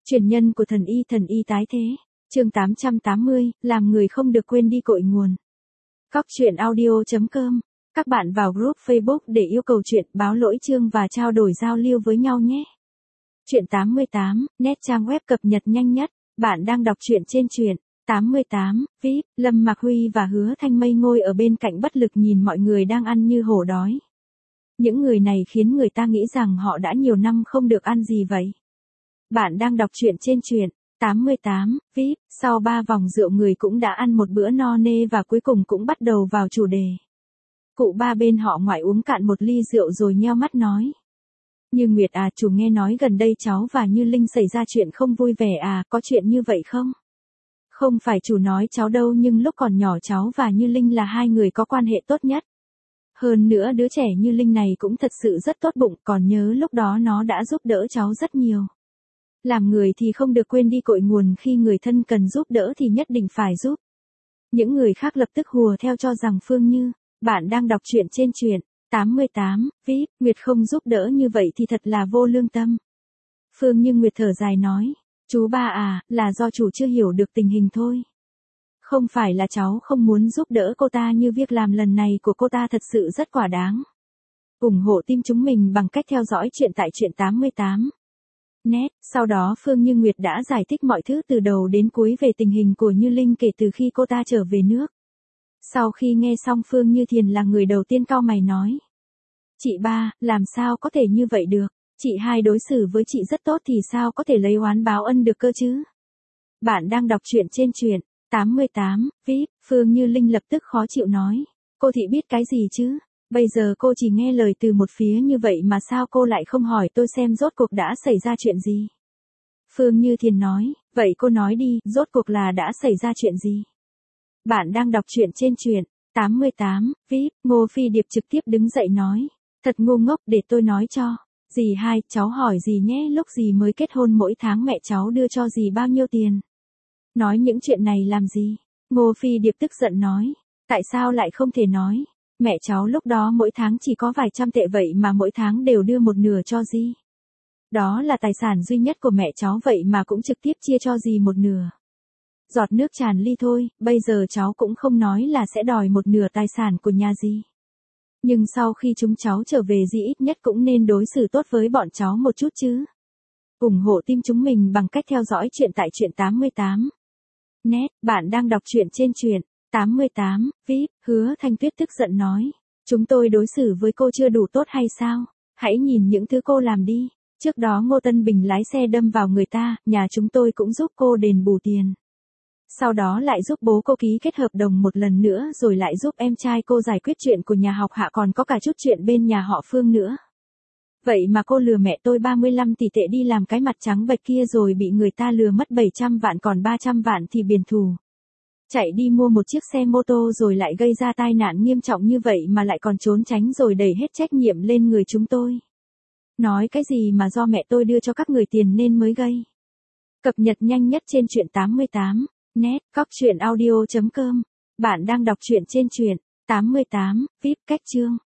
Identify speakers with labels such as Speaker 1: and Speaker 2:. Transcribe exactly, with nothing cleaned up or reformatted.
Speaker 1: Truyền nhân của thần y thần y tái thế. Chương tám trăm tám mươi, làm người không được quên đi cội nguồn. Cóc truyện audio chấm com. Các bạn vào group Facebook để yêu cầu chuyện, báo lỗi chương và trao đổi giao lưu với nhau nhé. Truyện tám mươi tám, net trang web cập nhật nhanh nhất. Bạn đang đọc truyện trên truyện tám mươi tám, vê i pê, Lâm Mạc Huy và Hứa Thanh Mây ngồi ở bên cạnh bất lực nhìn mọi người đang ăn như hổ đói. Những người này khiến người ta nghĩ rằng họ đã nhiều năm không được ăn gì vậy. Bạn đang đọc truyện trên truyện tám mươi tám, vê i pê, sau ba vòng rượu người cũng đã ăn một bữa no nê và cuối cùng cũng bắt đầu vào chủ đề. Cụ ba bên họ ngoại uống cạn một ly rượu rồi nheo mắt nói. Như Nguyệt à, chủ nghe nói gần đây cháu và Như Linh xảy ra chuyện không vui vẻ à, có chuyện như vậy không? Không phải chủ nói cháu đâu, nhưng lúc còn nhỏ cháu và Như Linh là hai người có quan hệ tốt nhất. Hơn nữa đứa trẻ Như Linh này cũng thật sự rất tốt bụng, còn nhớ lúc đó nó đã giúp đỡ cháu rất nhiều. Làm người thì không được quên đi cội nguồn, khi người thân cần giúp đỡ thì nhất định phải giúp. Những người khác lập tức hùa theo cho rằng Phương Như, bạn đang đọc truyện trên truyện tám mươi tám, vê i pê, Nguyệt không giúp đỡ như vậy thì thật là vô lương tâm. Phương Như Nguyệt thở dài nói, chú ba à, là do chủ chưa hiểu được tình hình thôi. Không phải là cháu không muốn giúp đỡ cô ta, như việc làm lần này của cô ta thật sự rất quả đáng. ủng hộ team chúng mình bằng cách theo dõi truyện tại truyện tám mươi tám. Net, sau đó Phương Như Nguyệt đã giải thích mọi thứ từ đầu đến cuối về tình hình của Như Linh kể từ khi cô ta trở về nước. Sau khi nghe xong, Phương Như Thiền là người đầu tiên cau mày nói. Chị ba, làm sao có thể như vậy được, chị hai đối xử với chị rất tốt thì sao có thể lấy oán báo ân được cơ chứ? Bạn đang đọc truyện trên truyện tám mươi tám, vê i pê, Phương Như Linh lập tức khó chịu nói. Cô thị biết cái gì chứ? Bây giờ cô chỉ nghe lời từ một phía như vậy mà sao cô lại không hỏi tôi xem rốt cuộc đã xảy ra chuyện gì? Phương Như Thiền nói, vậy cô nói đi, rốt cuộc là đã xảy ra chuyện gì? Bạn đang đọc truyện trên truyện tám mươi tám, vê i pê, Ngô Phi Điệp trực tiếp đứng dậy nói. Thật ngu ngốc, để tôi nói cho. Dì hai, cháu hỏi dì nhé, lúc dì mới kết hôn mỗi tháng mẹ cháu đưa cho dì bao nhiêu tiền? Nói những chuyện này làm gì? Ngô Phi Điệp tức giận nói. Tại sao lại không thể nói? Mẹ cháu lúc đó mỗi tháng chỉ có vài trăm tệ vậy mà mỗi tháng đều đưa một nửa cho dì. Đó là tài sản duy nhất của mẹ cháu vậy mà cũng trực tiếp chia cho dì một nửa. Giọt nước tràn ly thôi, bây giờ cháu cũng không nói là sẽ đòi một nửa tài sản của nhà dì. Nhưng sau khi chúng cháu trở về dì ít nhất cũng nên đối xử tốt với bọn cháu một chút chứ. ủng hộ team chúng mình bằng cách theo dõi truyện tại truyện tám mươi tám. Net, bạn đang đọc truyện trên truyện tám mươi tám, vê i pê, Hứa Thanh Tuyết tức giận nói. Chúng tôi đối xử với cô chưa đủ tốt hay sao? Hãy nhìn những thứ cô làm đi. Trước đó Ngô Tân Bình lái xe đâm vào người ta, nhà chúng tôi cũng giúp cô đền bù tiền. Sau đó lại giúp bố cô ký kết hợp đồng một lần nữa, rồi lại giúp em trai cô giải quyết chuyện của nhà học Hạ, còn có cả chút chuyện bên nhà họ Phương nữa. Vậy mà cô lừa mẹ tôi ba mươi lăm tỷ tệ đi làm cái mặt trắng bệch kia rồi bị người ta lừa mất bảy trăm vạn, còn ba trăm vạn thì biển thù. Chạy đi mua một chiếc xe mô tô rồi lại gây ra tai nạn nghiêm trọng như vậy mà lại còn trốn tránh rồi đẩy hết trách nhiệm lên người chúng tôi. Nói cái gì mà do mẹ tôi đưa cho các người tiền nên mới gây. Cập nhật nhanh nhất trên truyện tám mươi tám. Net, cóc truyện audio chấm com. Bạn đang đọc truyện trên truyện tám mươi tám, vê i pê, cách chương